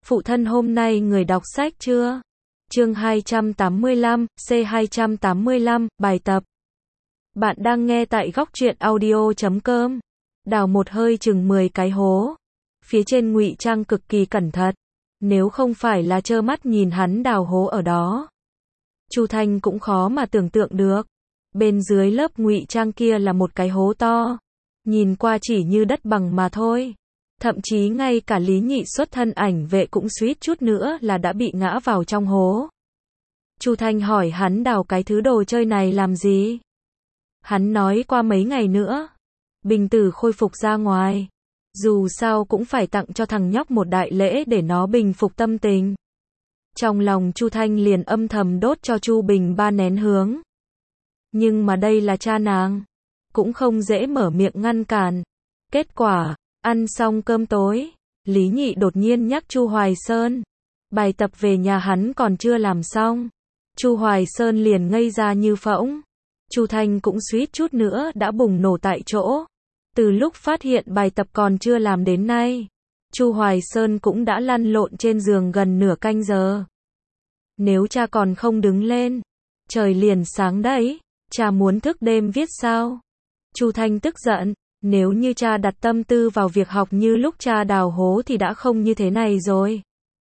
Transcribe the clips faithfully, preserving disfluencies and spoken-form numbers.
Phụ thân hôm nay người đọc sách chưa? Chương hai trăm tám mươi lăm, C hai trăm tám mươi lăm, bài tập. Bạn đang nghe tại góc truyện audio chấm com. Đào một hơi chừng mười cái hố. Phía trên ngụy trang cực kỳ cẩn thận. Nếu không phải là trơ mắt nhìn hắn đào hố ở đó, Chu Thanh cũng khó mà tưởng tượng được. Bên dưới lớp ngụy trang kia là một cái hố to. Nhìn qua chỉ như đất bằng mà thôi. Thậm chí ngay cả Lý Nhị xuất thân ảnh vệ cũng suýt chút nữa là đã bị ngã vào trong hố. Chu Thanh hỏi hắn đào cái thứ đồ chơi này làm gì? Hắn nói qua mấy ngày nữa, Bình Tử khôi phục ra ngoài. Dù sao cũng phải tặng cho thằng nhóc một đại lễ để nó bình phục tâm tình. Trong lòng Chu Thanh liền âm thầm đốt cho Chu Bình ba nén hương. Nhưng mà đây là cha nàng, cũng không dễ mở miệng ngăn cản. Kết quả, ăn xong cơm tối, Lý Nhị đột nhiên nhắc Chu Hoài Sơn. Bài tập về nhà hắn còn chưa làm xong. Chu Hoài Sơn liền ngây ra như phỗng. Chu Thanh cũng suýt chút nữa đã bùng nổ tại chỗ. Từ lúc phát hiện bài tập còn chưa làm đến nay, Chu Hoài Sơn cũng đã lăn lộn trên giường gần nửa canh giờ. Nếu cha còn không đứng lên, trời liền sáng đấy, cha muốn thức đêm viết sao? Chu Thanh tức giận, nếu như cha đặt tâm tư vào việc học như lúc cha đào hố thì đã không như thế này rồi.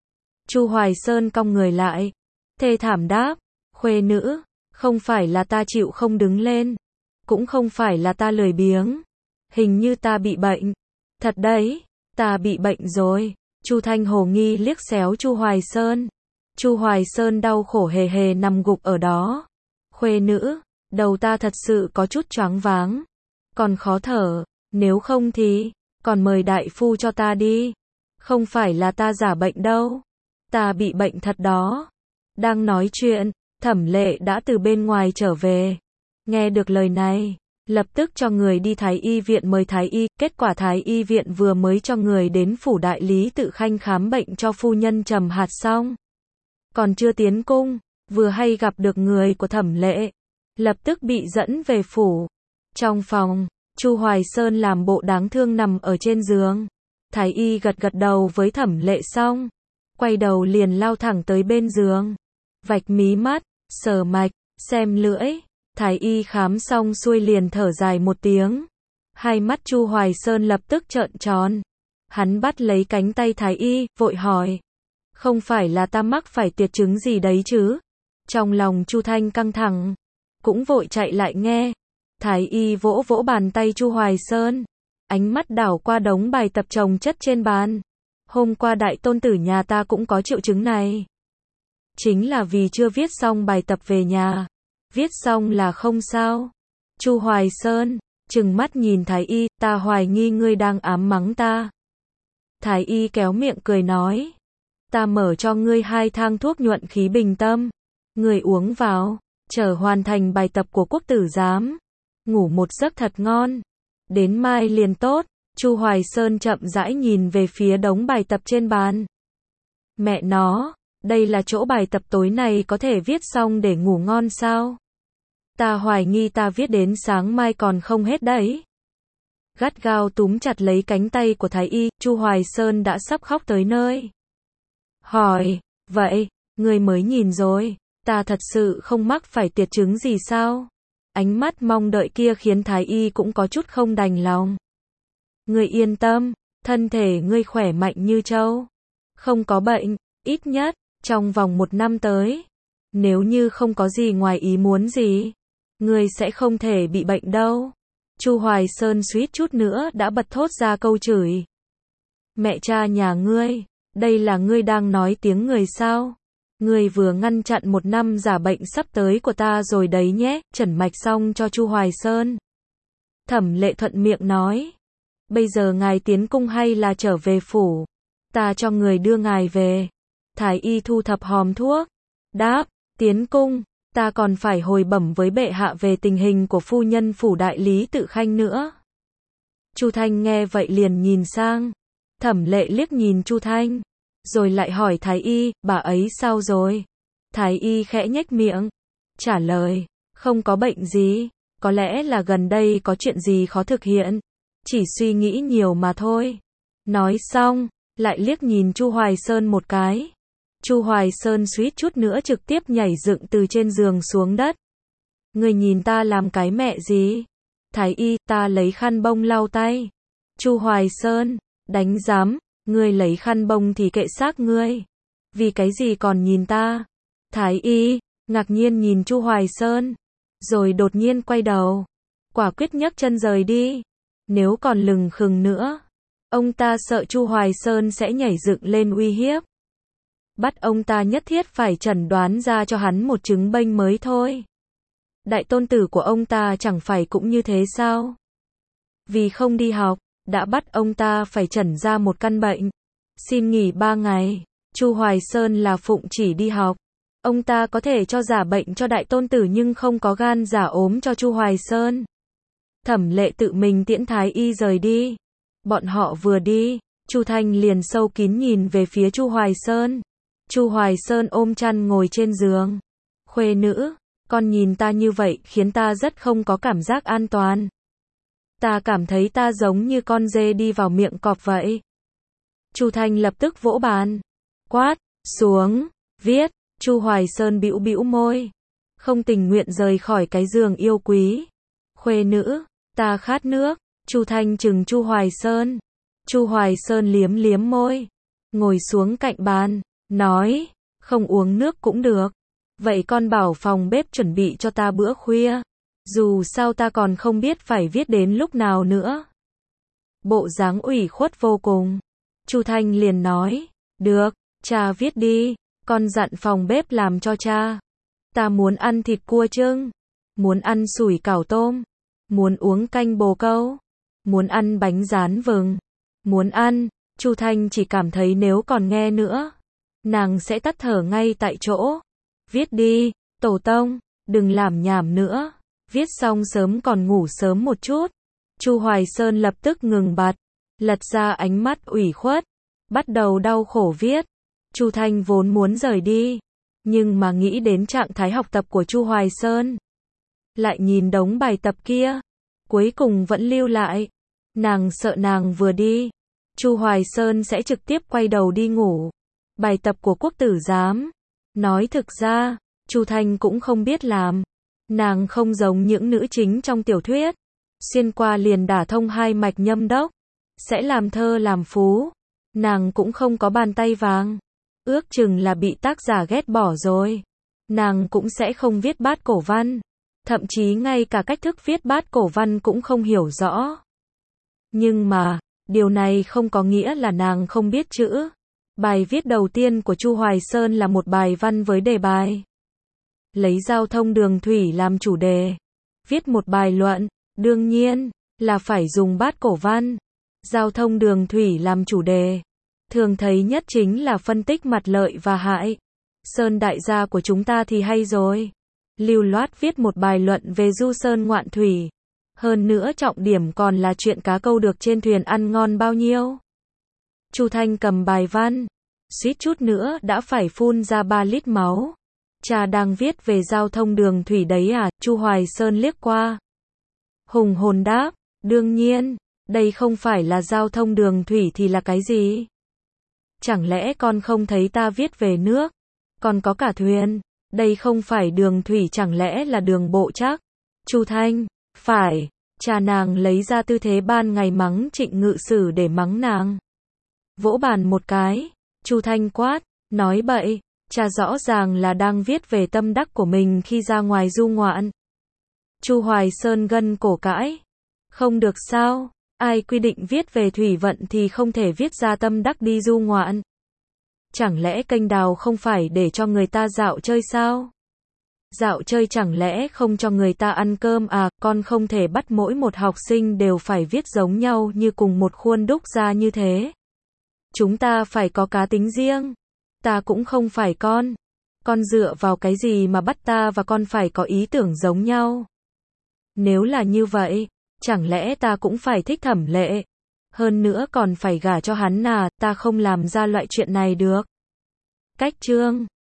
Chu Hoài Sơn cong người lại, thê thảm đáp, khuê nữ, không phải là ta chịu không đứng lên, cũng không phải là ta lười biếng, hình như ta bị bệnh. Thật đấy, ta bị bệnh rồi. Chu Thanh hồ nghi liếc xéo Chu Hoài Sơn. Chu Hoài Sơn đau khổ hề hề nằm gục ở đó. Khuê nữ, đầu ta thật sự có chút choáng váng, còn khó thở, nếu không thì, còn mời đại phu cho ta đi. Không phải là ta giả bệnh đâu, ta bị bệnh thật đó. Đang nói chuyện, Thẩm Lệ đã từ bên ngoài trở về. Nghe được lời này, lập tức cho người đi Thái y viện mời Thái y. Kết quả Thái y viện vừa mới cho người đến phủ đại lý tự khanh khám bệnh cho phu nhân Trầm Hạt xong, còn chưa tiến cung, vừa hay gặp được người của Thẩm Lệ, lập tức bị dẫn về phủ. Trong phòng, Chu Hoài Sơn làm bộ đáng thương nằm ở trên giường. Thái y gật gật đầu với Thẩm Lệ xong, quay đầu liền lao thẳng tới bên giường, vạch mí mắt, sờ mạch, xem lưỡi. Thái y khám xong xuôi liền thở dài một tiếng. Hai mắt Chu Hoài Sơn lập tức trợn tròn. Hắn bắt lấy cánh tay Thái y, vội hỏi, không phải là ta mắc phải tiệt chứng gì đấy chứ? Trong lòng Chu Thanh căng thẳng, cũng vội chạy lại nghe. Thái y vỗ vỗ bàn tay Chu Hoài Sơn, ánh mắt đảo qua đống bài tập chồng chất trên bàn. Hôm qua đại tôn tử nhà ta cũng có triệu chứng này. Chính là vì chưa viết xong bài tập về nhà. Viết xong là không sao. Chu Hoài Sơn trừng mắt nhìn Thái y, ta hoài nghi ngươi đang ám mắng ta. Thái y kéo miệng cười nói, ta mở cho ngươi hai thang thuốc nhuận khí bình tâm, ngươi uống vào, chờ hoàn thành bài tập của quốc tử giám, ngủ một giấc thật ngon, đến mai liền tốt. Chu Hoài Sơn chậm rãi nhìn về phía đống bài tập trên bàn. Mẹ nó, đây là chỗ bài tập tối nay có thể viết xong để ngủ ngon sao? Ta hoài nghi ta viết đến sáng mai còn không hết đấy. Gắt gao túm chặt lấy cánh tay của Thái y, Chu Hoài Sơn đã sắp khóc tới nơi. Hỏi, vậy, ngươi mới nhìn rồi, ta thật sự không mắc phải tiệt chứng gì sao? Ánh mắt mong đợi kia khiến Thái y cũng có chút không đành lòng. Ngươi yên tâm, thân thể ngươi khỏe mạnh như trâu, không có bệnh, ít nhất trong vòng một năm tới, nếu như không có gì ngoài ý muốn gì, ngươi sẽ không thể bị bệnh đâu. Chu Hoài Sơn suýt chút nữa đã bật thốt ra câu chửi. Mẹ cha nhà ngươi, đây là ngươi đang nói tiếng người sao? Ngươi vừa ngăn chặn một năm giả bệnh sắp tới của ta rồi đấy nhé. Chẩn mạch xong cho Chu Hoài Sơn, Thẩm Lệ thuận miệng nói, bây giờ ngài tiến cung hay là trở về phủ? Ta cho người đưa ngài về. Thái y thu thập hòm thuốc, đáp, tiến cung, ta còn phải hồi bẩm với bệ hạ về tình hình của phu nhân phủ đại lý tự khanh nữa. Chu Thanh nghe vậy liền nhìn sang. Thẩm Lệ liếc nhìn Chu Thanh, rồi lại hỏi Thái y, bà ấy sao rồi? Thái y khẽ nhếch miệng, trả lời, không có bệnh gì, có lẽ là gần đây có chuyện gì khó thực hiện, chỉ suy nghĩ nhiều mà thôi. Nói xong, lại liếc nhìn Chu Hoài Sơn một cái. Chu Hoài Sơn suýt chút nữa trực tiếp nhảy dựng từ trên giường xuống đất. Người nhìn ta làm cái mẹ gì? Thái y, ta lấy khăn bông lau tay. Chu Hoài Sơn, đánh giám, ngươi lấy khăn bông thì kệ xác ngươi. Vì cái gì còn nhìn ta? Thái y, ngạc nhiên nhìn Chu Hoài Sơn, rồi đột nhiên quay đầu, quả quyết nhấc chân rời đi. Nếu còn lừng khừng nữa, ông ta sợ Chu Hoài Sơn sẽ nhảy dựng lên uy hiếp. Bắt ông ta nhất thiết phải chẩn đoán ra cho hắn một chứng bệnh mới thôi. Đại tôn tử của ông ta chẳng phải cũng như thế sao? Vì không đi học, đã bắt ông ta phải chẩn ra một căn bệnh. Xin nghỉ ba ngày, Chu Hoài Sơn là phụng chỉ đi học. Ông ta có thể cho giả bệnh cho đại tôn tử nhưng không có gan giả ốm cho Chu Hoài Sơn. Thẩm Lệ tự mình tiễn Thái y rời đi. Bọn họ vừa đi, Chu Thanh liền sâu kín nhìn về phía Chu Hoài Sơn. Chu Hoài Sơn ôm chăn ngồi trên giường. Khuê nữ, con nhìn ta như vậy khiến ta rất không có cảm giác an toàn. Ta cảm thấy ta giống như con dê đi vào miệng cọp vậy. Chu Thanh lập tức vỗ bàn, quát, xuống, viết. Chu Hoài Sơn bĩu bĩu môi, không tình nguyện rời khỏi cái giường yêu quý. Khuê nữ, ta khát nước. Chu Thanh trừng Chu Hoài Sơn. Chu Hoài Sơn liếm liếm môi, ngồi xuống cạnh bàn, nói, không uống nước cũng được. Vậy con bảo phòng bếp chuẩn bị cho ta bữa khuya. Dù sao ta còn không biết phải viết đến lúc nào nữa. Bộ dáng ủy khuất vô cùng. Chu Thanh liền nói, được, cha viết đi, con dặn phòng bếp làm cho cha. Ta muốn ăn thịt cua trưng, muốn ăn sủi cảo tôm, muốn uống canh bồ câu, muốn ăn bánh rán vừng, muốn ăn. Chu Thanh chỉ cảm thấy nếu còn nghe nữa, nàng sẽ tắt thở ngay tại chỗ. Viết đi, tổ tông, đừng làm nhảm nữa. Viết xong sớm còn ngủ sớm một chút. Chu Hoài Sơn lập tức ngừng bặt, lật ra ánh mắt ủy khuất, bắt đầu đau khổ viết. Chu Thanh vốn muốn rời đi, nhưng mà nghĩ đến trạng thái học tập của Chu Hoài Sơn, lại nhìn đống bài tập kia, cuối cùng vẫn lưu lại. Nàng sợ nàng vừa đi, Chu Hoài Sơn sẽ trực tiếp quay đầu đi ngủ. Bài tập của quốc tử giám. Nói thực ra, Chu Thanh cũng không biết làm. Nàng không giống những nữ chính trong tiểu thuyết, xuyên qua liền đả thông hai mạch nhâm đốc, sẽ làm thơ làm phú. Nàng cũng không có bàn tay vàng, ước chừng là bị tác giả ghét bỏ rồi. Nàng cũng sẽ không viết bát cổ văn, thậm chí ngay cả cách thức viết bát cổ văn cũng không hiểu rõ. Nhưng mà, điều này không có nghĩa là nàng không biết chữ. Bài viết đầu tiên của Chu Hoài Sơn là một bài văn với đề bài lấy giao thông đường thủy làm chủ đề. Viết một bài luận, đương nhiên là phải dùng bát cổ văn. Giao thông đường thủy làm chủ đề, thường thấy nhất chính là phân tích mặt lợi và hại. Sơn đại gia của chúng ta thì hay rồi, lưu loát viết một bài luận về du sơn ngoạn thủy. Hơn nữa trọng điểm còn là chuyện cá câu được trên thuyền ăn ngon bao nhiêu. Chu Thanh cầm bài văn, suýt chút nữa đã phải phun ra ba lít máu. Cha đang viết về giao thông đường thủy đấy à? Chu Hoài Sơn liếc qua, hùng hồn đáp, đương nhiên, đây không phải là giao thông đường thủy thì là cái gì? Chẳng lẽ con không thấy ta viết về nước, còn có cả thuyền, đây không phải đường thủy chẳng lẽ là đường bộ chắc? Chu Thanh, phải. Cha nàng lấy ra tư thế ban ngày mắng Trịnh Ngự Sử để mắng nàng. Vỗ bàn một cái, Chu Thanh quát, nói bậy. Cha rõ ràng là đang viết về tâm đắc của mình khi ra ngoài du ngoạn. Chu Hoài Sơn gân cổ cãi, không được sao? Ai quy định viết về thủy vận thì không thể viết ra tâm đắc đi du ngoạn? Chẳng lẽ kênh đào không phải để cho người ta dạo chơi sao? Dạo chơi chẳng lẽ không cho người ta ăn cơm à? Con không thể bắt mỗi một học sinh đều phải viết giống nhau như cùng một khuôn đúc ra như thế. Chúng ta phải có cá tính riêng. Ta cũng không phải con. Con dựa vào cái gì mà bắt ta và con phải có ý tưởng giống nhau? Nếu là như vậy, chẳng lẽ ta cũng phải thích Thẩm Lệ? Hơn nữa còn phải gả cho hắn à? Ta không làm ra loại chuyện này được. Cách chương